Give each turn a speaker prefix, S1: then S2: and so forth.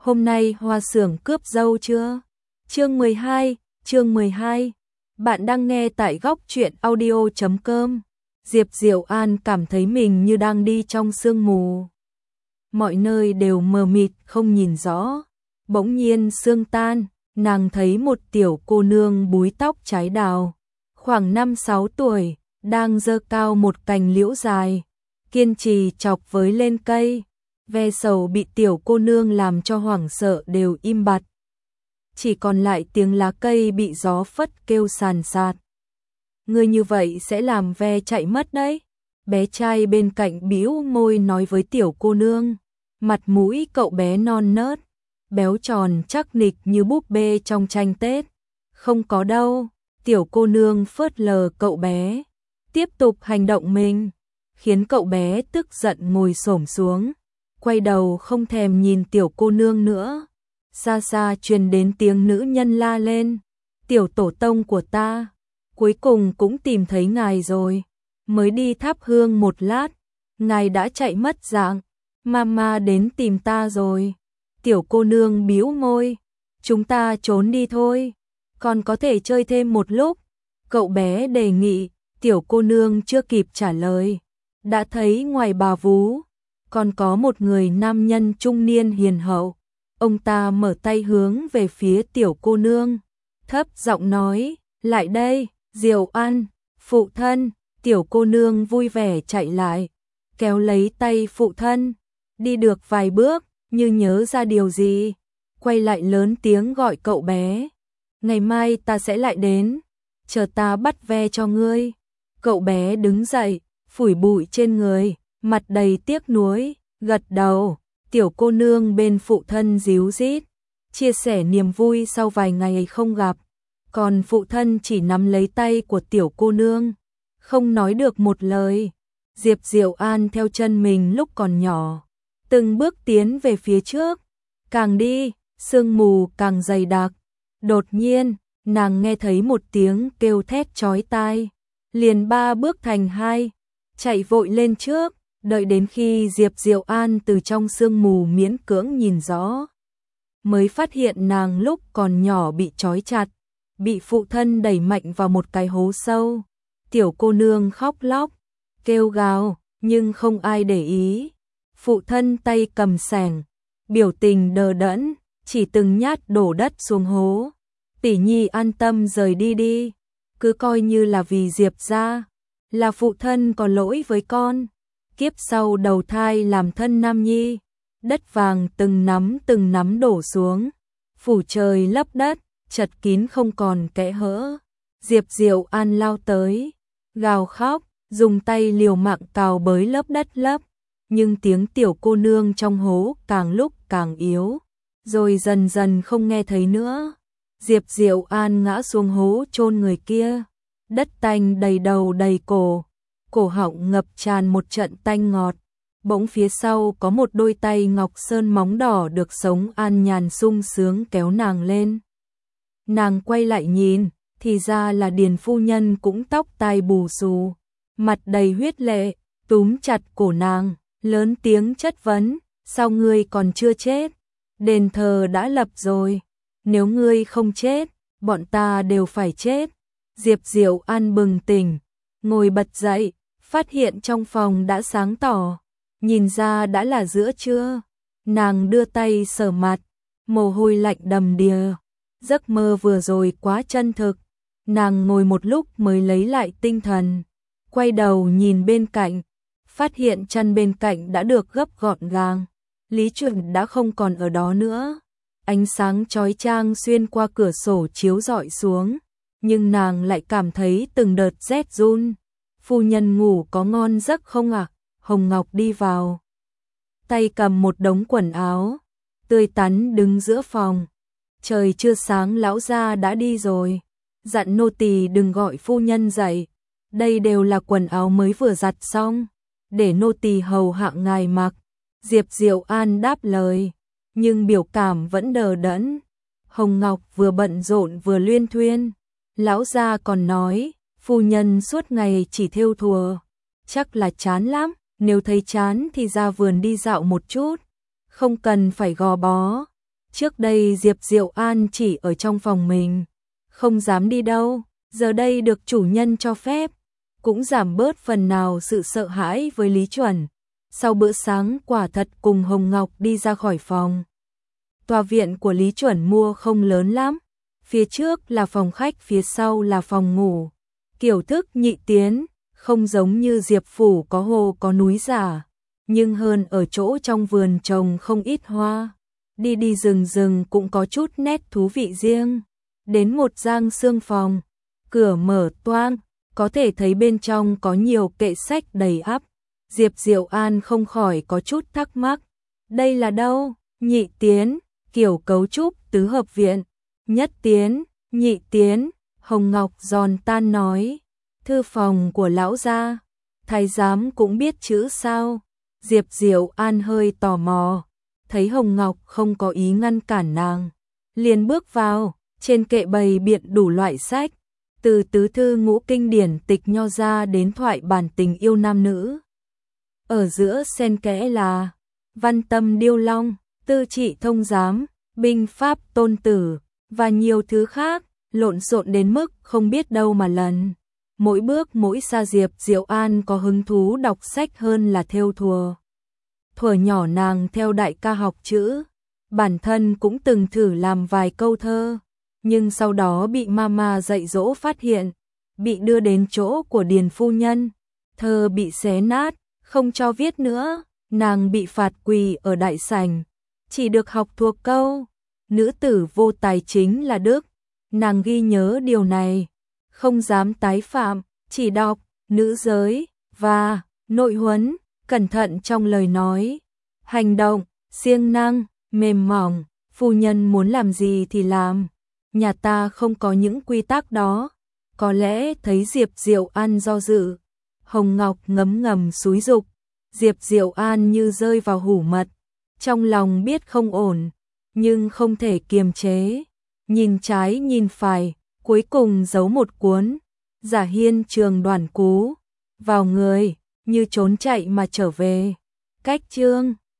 S1: hôm nay Hoa Xưởng cướp dâu chưa? Chương 12. Bạn đang nghe tại góc truyện audio.com. Diệp Diệu An cảm thấy mình như đang đi trong sương mù. Mọi nơi đều mờ mịt không nhìn rõ. Bỗng nhiên sương tan, nàng thấy một tiểu cô nương búi tóc trái đào, khoảng 5-6 tuổi, đang giơ cao một cành liễu dài, kiên trì chọc với lên cây. Ve sầu bị tiểu cô nương làm cho hoảng sợ đều im bặt. Chỉ còn lại tiếng lá cây bị gió phất kêu sàn sạt. Ngươi như vậy sẽ làm ve chạy mất đấy. Bé trai bên cạnh bĩu môi nói với tiểu cô nương. Mặt mũi cậu bé non nớt, béo tròn chắc nịch như búp bê trong tranh Tết. Không có đâu, tiểu cô nương phớt lờ cậu bé, tiếp tục hành động mình, khiến cậu bé tức giận ngồi xổm xuống, quay đầu không thèm nhìn tiểu cô nương nữa. Xa xa truyền đến tiếng nữ nhân la lên, tiểu tổ tông của ta, cuối cùng cũng tìm thấy ngài rồi, mới đi thắp hương một lát, ngài đã chạy mất dạng, mama đến tìm ta rồi. Tiểu cô nương bĩu môi, chúng ta trốn đi thôi, còn có thể chơi thêm một lúc, cậu bé đề nghị. Tiểu cô nương chưa kịp trả lời, đã thấy ngoài bà vú còn có một người nam nhân trung niên hiền hậu. Ông ta mở tay hướng về phía tiểu cô nương, thấp giọng nói, lại đây, Diệu An, phụ thân. Tiểu cô nương vui vẻ chạy lại, kéo lấy tay phụ thân, đi được vài bước, như nhớ ra điều gì, quay lại lớn tiếng gọi cậu bé, ngày mai ta sẽ lại đến, chờ ta bắt ve cho ngươi. Cậu bé đứng dậy, phủi bụi trên người, mặt đầy tiếc nuối, gật đầu. Tiểu cô nương bên phụ thân díu dít, chia sẻ niềm vui sau vài ngày không gặp. Còn phụ thân chỉ nắm lấy tay của tiểu cô nương, không nói được một lời. Diệp Diệu An theo chân mình lúc còn nhỏ, từng bước tiến về phía trước, càng đi, sương mù càng dày đặc. Đột nhiên, nàng nghe thấy một tiếng kêu thét chói tai, liền 3 bước thành 2, chạy vội lên trước, đợi đến khi Diệp Diệu An từ trong sương mù miễn cưỡng nhìn rõ, mới phát hiện nàng lúc còn nhỏ bị trói chặt, bị phụ thân đẩy mạnh vào một cái hố sâu. Tiểu cô nương khóc lóc, kêu gào, nhưng không ai để ý. Phụ thân tay cầm xẻng, biểu tình đờ đẫn, chỉ từng nhát đổ đất xuống hố. Tỷ nhi an tâm rời đi đi, cứ coi như là vì Diệp gia, là phụ thân có lỗi với con. Kiếp sau đầu thai làm thân nam nhi, đất vàng từng nắm đổ xuống, phủ trời lấp đất, chật kín không còn kẽ hở. Diệp Diệu An lao tới, gào khóc, dùng tay liều mạng cào bới lớp đất lấp, nhưng tiếng tiểu cô nương trong hố càng lúc càng yếu, rồi dần dần không nghe thấy nữa. Diệp Diệu An ngã xuống hố chôn người kia, đất tanh đầy đầu đầy cổ, cổ họng ngập tràn một trận tanh ngọt. Bỗng phía sau có một đôi tay ngọc sơn móng đỏ được sống an nhàn sung sướng kéo nàng lên. Nàng quay lại nhìn, thì ra là Điền phu nhân cũng tóc tai bù xù, mặt đầy huyết lệ, túm chặt cổ nàng, lớn tiếng chất vấn, sao ngươi còn chưa chết? Đền thờ đã lập rồi, nếu ngươi không chết, bọn ta đều phải chết. Diệp Diệu An bừng tỉnh, ngồi bật dậy, phát hiện trong phòng đã sáng tỏ, nhìn ra đã là giữa trưa. Nàng đưa tay sờ mặt, mồ hôi lạnh đầm đìa, giấc mơ vừa rồi quá chân thực. Nàng ngồi một lúc mới lấy lại tinh thần, quay đầu nhìn bên cạnh, phát hiện chăn bên cạnh đã được gấp gọn gàng, Lý Chuẩn đã không còn ở đó nữa. Ánh sáng chói chang xuyên qua cửa sổ chiếu rọi xuống, nhưng nàng lại cảm thấy từng đợt rét run. Phu nhân ngủ có ngon giấc không ạ? Hồng Ngọc đi vào, tay cầm một đống quần áo, tươi tắn đứng giữa phòng. Trời chưa sáng lão gia đã đi rồi, dặn nô tỳ đừng gọi phu nhân dậy, đây đều là quần áo mới vừa giặt xong, để nô tỳ hầu hạ ngài mặc. Diệp Diệu An đáp lời, nhưng biểu cảm vẫn đờ đẫn. Hồng Ngọc vừa bận rộn vừa luyên thuyên, lão gia còn nói, phu nhân suốt ngày chỉ thêu thùa, chắc là chán lắm, nếu thấy chán thì ra vườn đi dạo một chút, không cần phải gò bó. Trước đây Diệp Diệu An chỉ ở trong phòng mình, không dám đi đâu, giờ đây được chủ nhân cho phép, cũng giảm bớt phần nào sự sợ hãi với Lý Chuẩn. Sau bữa sáng quả thật cùng Hồng Ngọc đi ra khỏi phòng. Tòa viện của Lý Chuẩn mua không lớn lắm, phía trước là phòng khách, phía sau là phòng ngủ. Kiểu thức nhị tiến, không giống như Diệp phủ có hồ có núi giả, nhưng hơn ở chỗ trong vườn trồng không ít hoa. Đi đi rừng rừng cũng có chút nét thú vị riêng. Đến một gian xương phòng, cửa mở toang, có thể thấy bên trong có nhiều kệ sách đầy ắp. Diệp Diệu An không khỏi có chút thắc mắc. Đây là đâu? Nhị tiến, kiểu cấu trúc tứ hợp viện. Nhất tiến, nhị tiến, Hồng Ngọc giòn tan nói. Thư phòng của lão gia, thái giám cũng biết chữ sao? Diệp Diệu An hơi tò mò, thấy Hồng Ngọc không có ý ngăn cản nàng, liền bước vào. Trên kệ bày biện đủ loại sách, từ tứ thư ngũ kinh điển tịch nho ra đến thoại bản tình yêu nam nữ. Ở giữa xen kẽ là văn tâm điêu long, tư trị thông giám, binh pháp tôn tử và nhiều thứ khác, lộn xộn đến mức không biết đâu mà lần. Mỗi bước mỗi xa Diệp Diệu An có hứng thú đọc sách hơn là thêu thùa. Thuở nhỏ nàng theo đại ca học chữ, bản thân cũng từng thử làm vài câu thơ, nhưng sau đó bị mama dạy dỗ phát hiện, bị đưa đến chỗ của Điền phu nhân, thơ bị xé nát, không cho viết nữa, nàng bị phạt quỳ ở đại sảnh, chỉ được học thuộc câu nữ tử vô tài chính là đức. Nàng ghi nhớ điều này, không dám tái phạm, chỉ đọc nữ giới và nội huấn, cẩn thận trong lời nói, hành động, siêng năng, mềm mỏng, phu nhân muốn làm gì thì làm. Nhà ta không có những quy tắc đó. Có lẽ thấy Diệp Diệu An do dự, Hồng Ngọc ngấm ngầm xúi giục. Diệp Diệu An như rơi vào hủ mật, trong lòng biết không ổn, nhưng không thể kiềm chế. Nhìn trái nhìn phải, cuối cùng giấu một cuốn Giả Hiên Trường Đoàn Cú vào người, như trốn chạy mà trở về. Cách chương